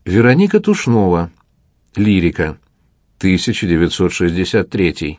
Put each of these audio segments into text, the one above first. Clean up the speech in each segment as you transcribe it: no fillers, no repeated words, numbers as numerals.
Вероника Тушнова. Лирика. 1963.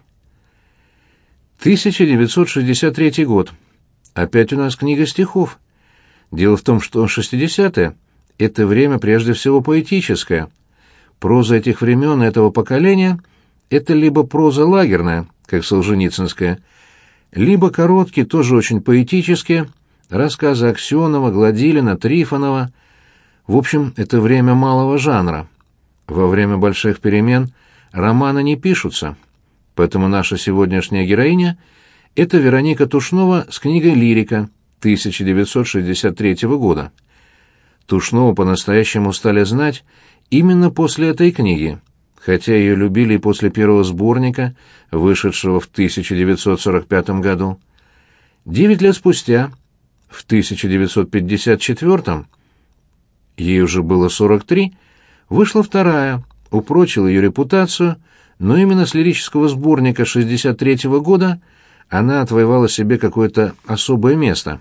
1963 год. Опять у нас книга стихов. Дело в том, что 60-е — это время прежде всего поэтическое. Проза этих времен и этого поколения — это либо проза лагерная, как солженицынская, либо короткие, тоже очень поэтические, рассказы Аксенова, Гладилина, Трифонова. В общем, это время малого жанра. Во время больших перемен романы не пишутся. Поэтому наша сегодняшняя героиня — это Вероника Тушнова с книгой «Лирика» 1963 года. Тушнову по-настоящему стали знать именно после этой книги, хотя ее любили и после первого сборника, вышедшего в 1945 году. 9 лет спустя, в 1954, ей уже было 43, вышла вторая, упрочила ее репутацию, но именно с лирического сборника 1963 года она отвоевала себе какое-то особое место.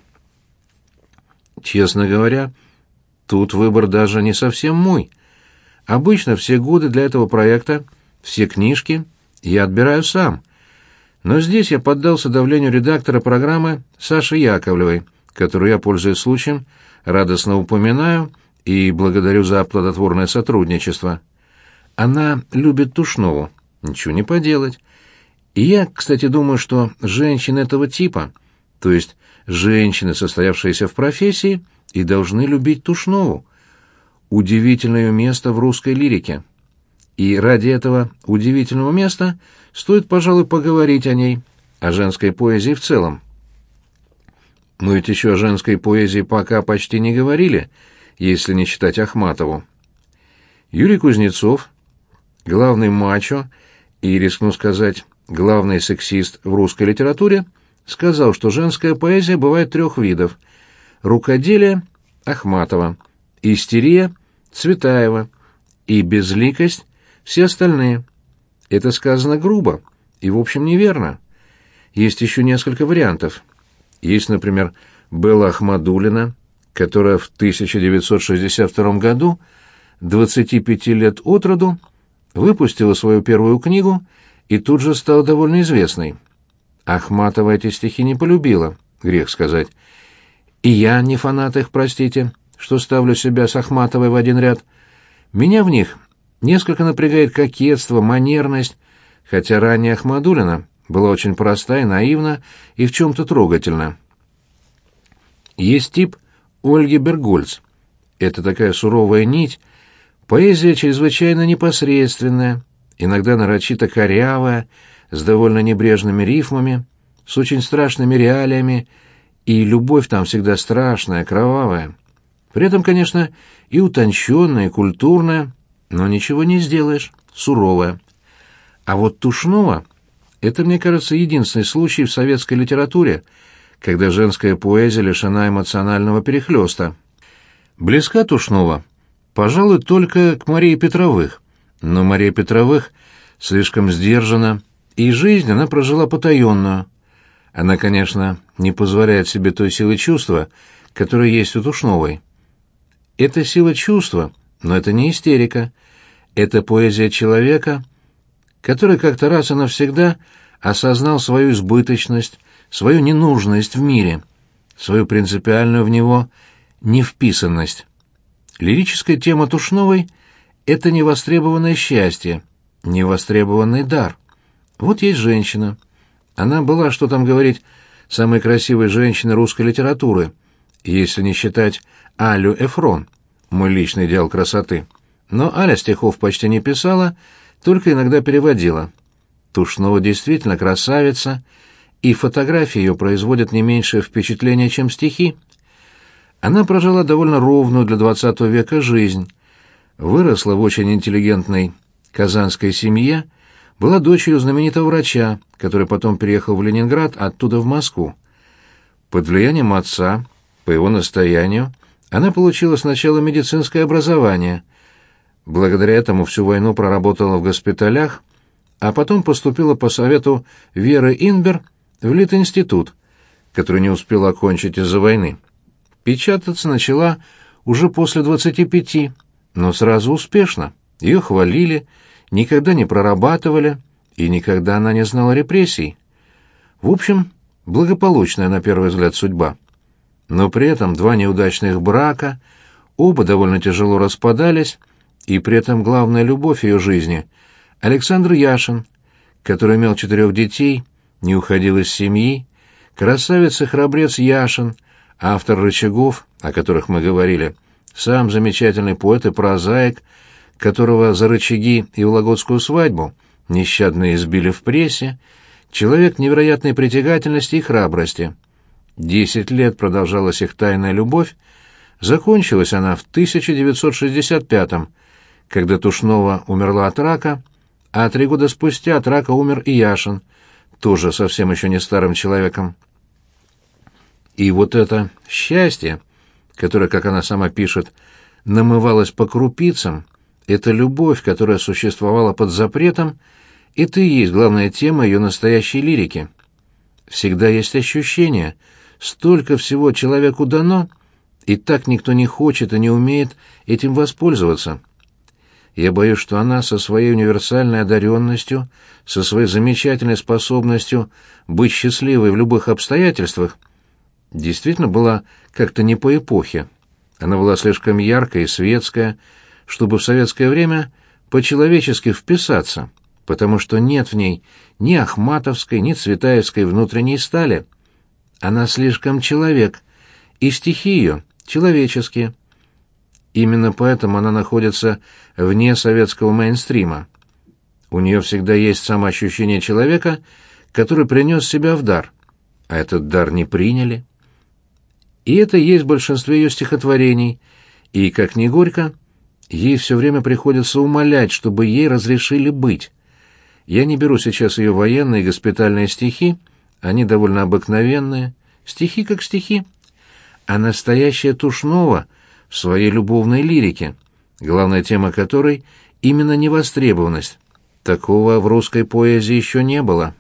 Честно говоря, тут выбор даже не совсем мой. Обычно все годы для этого проекта, все книжки я отбираю сам. Но здесь я поддался давлению редактора программы Саши Яковлевой, которую я, пользуясь случаем, радостно упоминаю и благодарю за плодотворное сотрудничество. Она любит Тушнову, ничего не поделать. И я, кстати, думаю, что женщины этого типа, то есть женщины, состоявшиеся в профессии, и должны любить Тушнову. Удивительное место в русской лирике. И ради этого удивительного места стоит, пожалуй, поговорить о ней, о женской поэзии в целом. Мы ведь еще о женской поэзии пока почти не говорили, если не считать Ахматову. Юрий Кузнецов, главный мачо и, рискну сказать, главный сексист в русской литературе, сказал, что женская поэзия бывает 3 видов: рукоделие — Ахматова, истерия — Цветаева и безликость — все остальные. Это сказано грубо и, в общем, неверно. Есть еще несколько вариантов. Есть, например, Белла Ахмадуллина, которая в 1962 году, 25 лет от роду, выпустила свою первую книгу и тут же стала довольно известной. Ахматова эти стихи не полюбила, грех сказать. И я не фанат их, простите, что ставлю себя с Ахматовой в один ряд. Меня в них несколько напрягает кокетство, манерность, хотя ранняя Ахмадуллина была очень проста и наивна и в чем-то трогательна. Есть тип Ольги Бергольц. Это такая суровая нить, поэзия чрезвычайно непосредственная, иногда нарочито корявая, с довольно небрежными рифмами, с очень страшными реалиями, и любовь там всегда страшная, кровавая. При этом, конечно, и утонченная, и культурная, но ничего не сделаешь, суровая. А вот Тушнова — это, мне кажется, единственный случай в советской литературе, когда женская поэзия лишена эмоционального перехлёста. Близка Тушнова, пожалуй, только к Марии Петровых, но Мария Петровых слишком сдержана, и жизнь она прожила потаенную. Она, конечно, не позволяет себе той силы чувства, которая есть у Тушновой. Это сила чувства, но это не истерика. Это поэзия человека, который как-то раз и навсегда осознал свою избыточность, свою ненужность в мире, свою принципиальную в него невписанность. Лирическая тема Тушновой — это невостребованное счастье, невостребованный дар. Вот есть женщина. Она была, что там говорить, самой красивой женщиной русской литературы, если не считать Алю Эфрон, мой личный идеал красоты. Но Аля стихов почти не писала, только иногда переводила. Тушнова действительно красавица, и фотографии ее производят не меньшее впечатление, чем стихи. Она прожила довольно ровную для XX века жизнь, выросла в очень интеллигентной казанской семье, была дочерью знаменитого врача, который потом переехал в Ленинград, оттуда в Москву. Под влиянием отца, по его настоянию, она получила сначала медицинское образование. Благодаря этому всю войну проработала в госпиталях, а потом поступила по совету Веры Инбер в Литинститут, который не успела окончить из-за войны. Печататься начала уже после 25, но сразу успешно. Ее хвалили, никогда не прорабатывали, и никогда она не знала репрессий. В общем, благополучная на первый взгляд судьба. Но при этом два неудачных брака, оба довольно тяжело распадались, и при этом главная любовь ее жизни — Александр Яшин, который имел 4 детей, не уходил из семьи, красавец и храбрец Яшин, автор «Рычагов», о которых мы говорили, сам замечательный поэт и прозаик, которого за «Рычаги» и «Вологодскую свадьбу» нещадно избили в прессе, человек невероятной притягательности и храбрости. 10 лет продолжалась их тайная любовь, закончилась она в 1965-м, когда Тушнова умерла от рака, а 3 года спустя от рака умер и Яшин, тоже совсем еще не старым человеком. И вот это счастье, которое, как она сама пишет, намывалось по крупицам, эта любовь, которая существовала под запретом, это и есть главная тема ее настоящей лирики. Всегда есть ощущение, столько всего человеку дано, и так никто не хочет и не умеет этим воспользоваться. Я боюсь, что она со своей универсальной одаренностью, со своей замечательной способностью быть счастливой в любых обстоятельствах, действительно была как-то не по эпохе. Она была слишком яркая и светская, чтобы в советское время по-человечески вписаться, потому что нет в ней ни ахматовской, ни цветаевской внутренней стали. Она слишком человек, и стихи ее человеческие. Именно поэтому она находится вне советского мейнстрима. У нее всегда есть самоощущение человека, который принес себя в дар, а этот дар не приняли. И это есть в большинстве ее стихотворений, и, как ни горько, ей все время приходится умолять, чтобы ей разрешили быть. Я не беру сейчас ее военные и госпитальные стихи, они довольно обыкновенные, стихи как стихи. А настоящая Тушнова в своей любовной лирике, главная тема которой именно невостребованность. Такого в русской поэзии еще не было.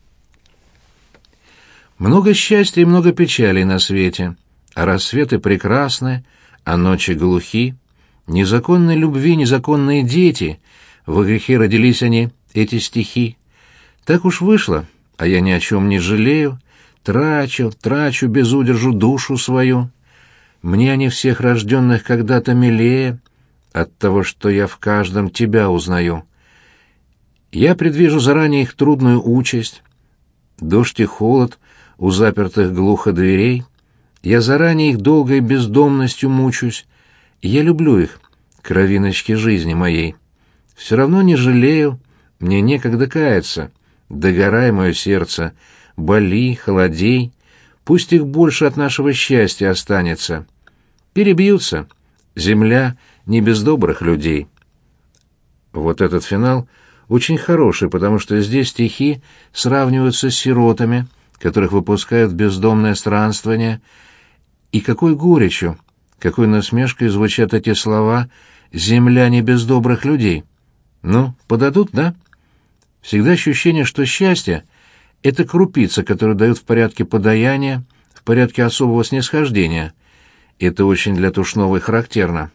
Много счастья и много печалей на свете, а рассветы прекрасны, а ночи глухи. Незаконной любви незаконные дети, во грехе родились они, эти стихи. Так уж вышло, а я ни о чем не жалею, трачу без удержу душу свою. Мне они всех рожденных когда-то милее от того, что я в каждом тебя узнаю. Я предвижу заранее их трудную участь, дождь и холод у запертых глухо дверей. Я заранее их долгой бездомностью мучусь. Я люблю их, кровиночки жизни моей. Все равно не жалею, мне некогда каяться. Догорай, мое сердце, боли, холодей, пусть их больше от нашего счастья останется. Перебьются. Земля не без добрых людей. Вот этот финал очень хороший, потому что здесь стихи сравниваются с сиротами, которых выпускают в бездомное странствование, и какой горечью, какой насмешкой звучат эти слова «земля не без добрых людей». Ну, подадут, да? Всегда ощущение, что счастье — это крупица, которую дают в порядке подаяния, в порядке особого снисхождения. Это очень для Тушновой характерно.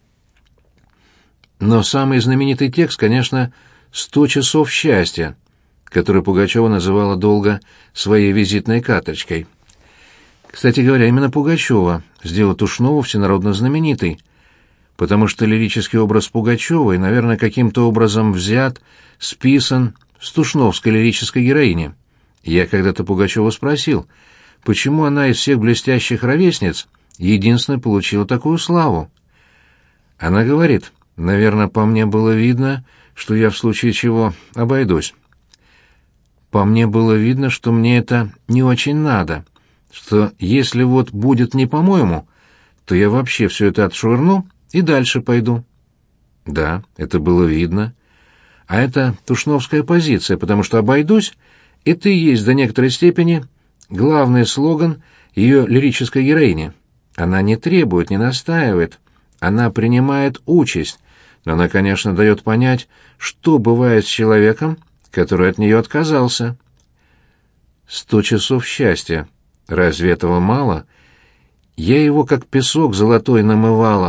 Но самый знаменитый текст, конечно, «100 часов счастья», который Пугачева называла долго своей визитной карточкой. Кстати говоря, именно Пугачева сделала Тушнову всенародно знаменитой, потому что лирический образ Пугачевой, наверное, каким-то образом взят, списан с тушновской лирической героини. Я когда-то Пугачеву спросил, почему она из всех блестящих ровесниц единственная получила такую славу. Она говорит, наверное, по мне было видно, что я в случае чего обойдусь. По мне было видно, что мне это не очень надо, что если вот будет не по-моему, то я вообще все это отшвырну и дальше пойду. Да, это было видно. А это тушновская позиция, потому что «обойдусь» — это и есть до некоторой степени главный слоган ее лирической героини. Она не требует, не настаивает, она принимает участь, но она, конечно, дает понять, что бывает с человеком, который от нее отказался. 100 часов счастья. Разве этого мало? Я его, как песок золотой, намывала,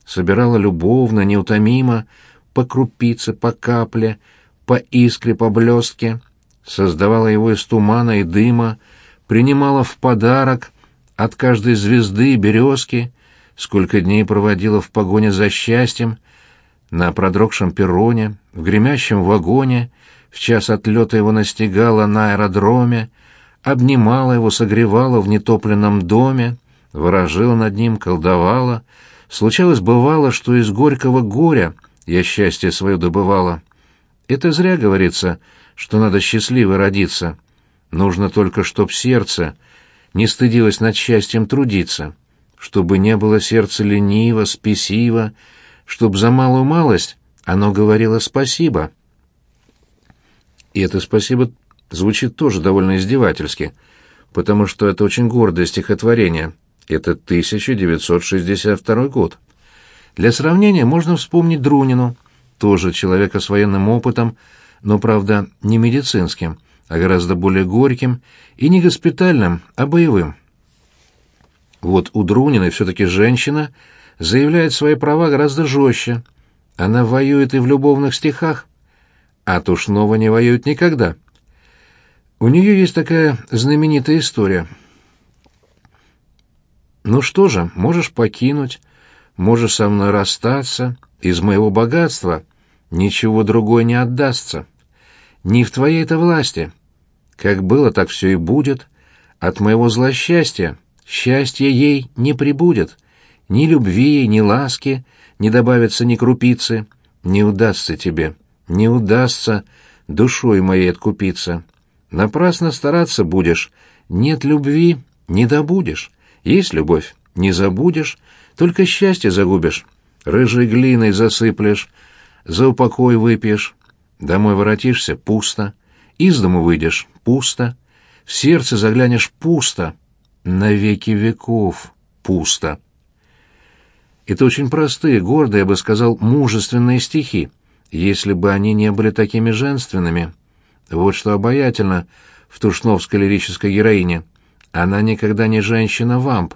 собирала любовно, неутомимо, по крупице, по капле, по искре, по блестке, создавала его из тумана и дыма, принимала в подарок от каждой звезды и березки, сколько дней проводила в погоне за счастьем, на продрогшем перроне, в гремящем вагоне, в час отлета его настигала на аэродроме, обнимала его, согревала в нетопленном доме, ворожила над ним, колдовала. Случалось, бывало, что из горького горя я счастье свое добывала. Это зря говорится, что надо счастливой родиться. Нужно только, чтоб сердце не стыдилось над счастьем трудиться, чтобы не было сердце лениво, спесиво, чтоб за малую малость оно говорило спасибо. И это спасибо звучит тоже довольно издевательски, потому что это очень гордое стихотворение. Это 1962 год. Для сравнения можно вспомнить Друнину, тоже человека с военным опытом, но, правда, не медицинским, а гораздо более горьким и не госпитальным, а боевым. Вот у Друниной все-таки женщина заявляет свои права гораздо жестче. Она воюет и в любовных стихах, а Тушнова не воюет никогда. У нее есть такая знаменитая история. «Ну что же, можешь покинуть, можешь со мной расстаться, из моего богатства ничего другое не отдастся. Не в твоей-то власти. Как было, так все и будет. От моего злосчастья счастье ей не прибудет. Ни любви, ни ласки не добавится ни крупицы. Не удастся тебе, не удастся душой моей откупиться. Напрасно стараться будешь, нет любви, не добудешь. Есть любовь, не забудешь, только счастье загубишь. Рыжей глиной засыплешь, за упокой выпьешь. Домой воротишься — пусто, из дому выйдешь — пусто, в сердце заглянешь — пусто, на веки веков пусто. Это очень простые, гордые, я бы сказал, мужественные стихи, если бы они не были такими женственными. Вот что обаятельно в тушновской лирической героине. Она никогда не женщина-вамп.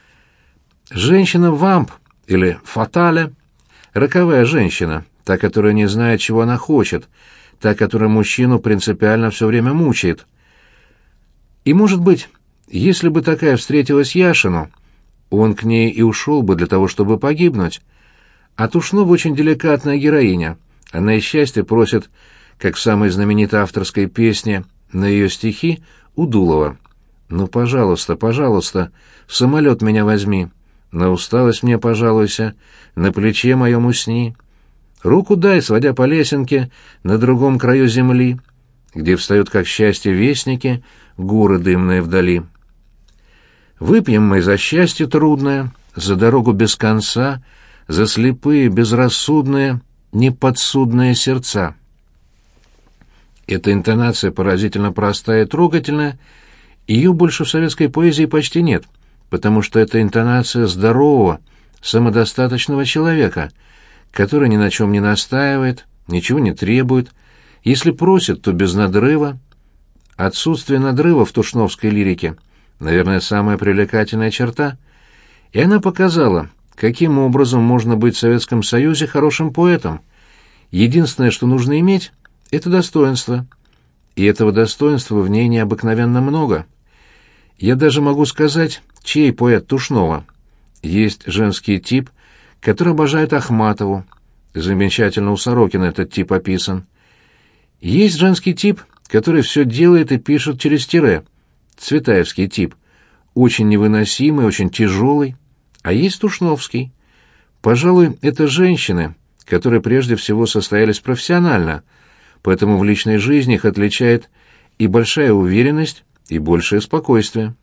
Женщина-вамп или фатале — роковая женщина, та, которая не знает, чего она хочет, та, которая мужчину принципиально все время мучает. И, может быть, если бы такая встретилась Яшину, он к ней и ушел бы для того, чтобы погибнуть. А Тушнова очень деликатная героиня. Она и счастье просит, как в самой знаменитой авторской песне на ее стихи у Дулова. «Ну, пожалуйста, пожалуйста, в самолет меня возьми, на усталость мне пожалуйся, на плече моем усни. Руку дай, сводя по лесенке на другом краю земли, где встают, как счастье, вестники, горы дымные вдали. Выпьем мы за счастье трудное, за дорогу без конца, за слепые, безрассудные, неподсудные сердца». Эта интонация поразительно простая и трогательная, ее больше в советской поэзии почти нет, потому что это интонация здорового, самодостаточного человека, который ни на чем не настаивает, ничего не требует, если просит, то без надрыва. Отсутствие надрыва в тушновской лирике, наверное, самая привлекательная черта, и она показала, каким образом можно быть в Советском Союзе хорошим поэтом. Единственное, что нужно иметь, это достоинство, и этого достоинства в ней необыкновенно много. Я даже могу сказать, чей поэт Тушнова. Есть женский тип, который обожает Ахматову. Замечательно у Сорокина этот тип описан. Есть женский тип, который все делает и пишет через тире. Цветаевский тип. Очень невыносимый, очень тяжелый. А есть Тушновский. Пожалуй, это женщины, которые прежде всего состоялись профессионально, поэтому в личной жизни их отличает и большая уверенность, и большее спокойствие.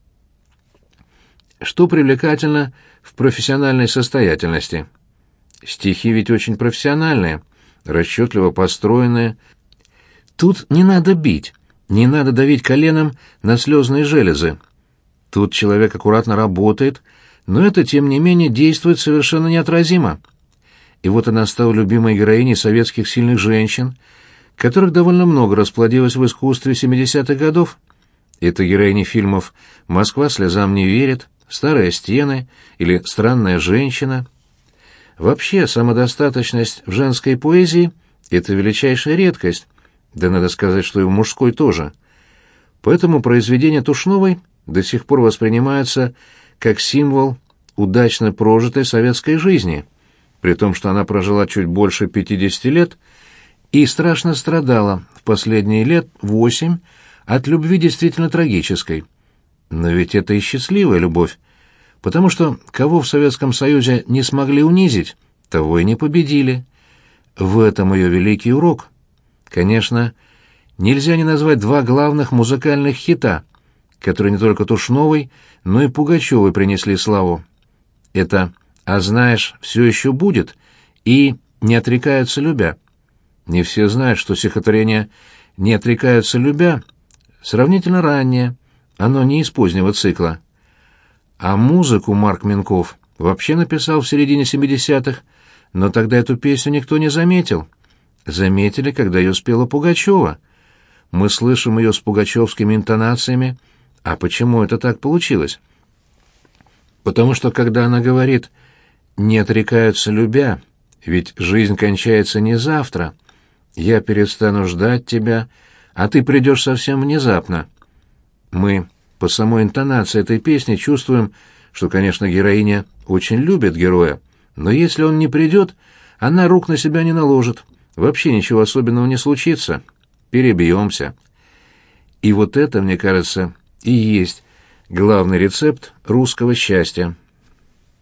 Что привлекательно в профессиональной состоятельности? Стихи ведь очень профессиональные, расчетливо построенные. Тут не надо бить, не надо давить коленом на слезные железы. Тут человек аккуратно работает, но это, тем не менее, действует совершенно неотразимо. И вот она стала любимой героиней советских сильных женщин, которых довольно много расплодилось в искусстве 70-х годов. Это героини фильмов «Москва слезам не верит», «Старые стены» или «Странная женщина». Вообще, самодостаточность в женской поэзии — это величайшая редкость, да надо сказать, что и в мужской тоже. Поэтому произведения Тушновой до сих пор воспринимаются как символ удачно прожитой советской жизни, при том, что она прожила чуть больше 50 лет и страшно страдала в последние лет 8 от любви действительно трагической. Но ведь это и счастливая любовь, потому что кого в Советском Союзе не смогли унизить, того и не победили. В этом ее великий урок. Конечно, нельзя не назвать два главных музыкальных хита, которые не только Тушновой, но и Пугачевой принесли славу. Это «А знаешь, все еще будет» и «Не отрекаются любя». Не все знают, что стихотворение «Не отрекаются любя» сравнительно раннее, оно не из позднего цикла. А музыку Марк Минков вообще написал в середине 70-х, но тогда эту песню никто не заметил. Заметили, когда ее спела Пугачева. Мы слышим ее с пугачевскими интонациями. А почему это так получилось? Потому что, когда она говорит «не отрекаются любя», ведь жизнь кончается не завтра, я перестану ждать тебя, а ты придешь совсем внезапно. Мы по самой интонации этой песни чувствуем, что, конечно, героиня очень любит героя, но если он не придет, она рук на себя не наложит, вообще ничего особенного не случится, перебьемся. И вот это, мне кажется, и есть главный рецепт русского счастья.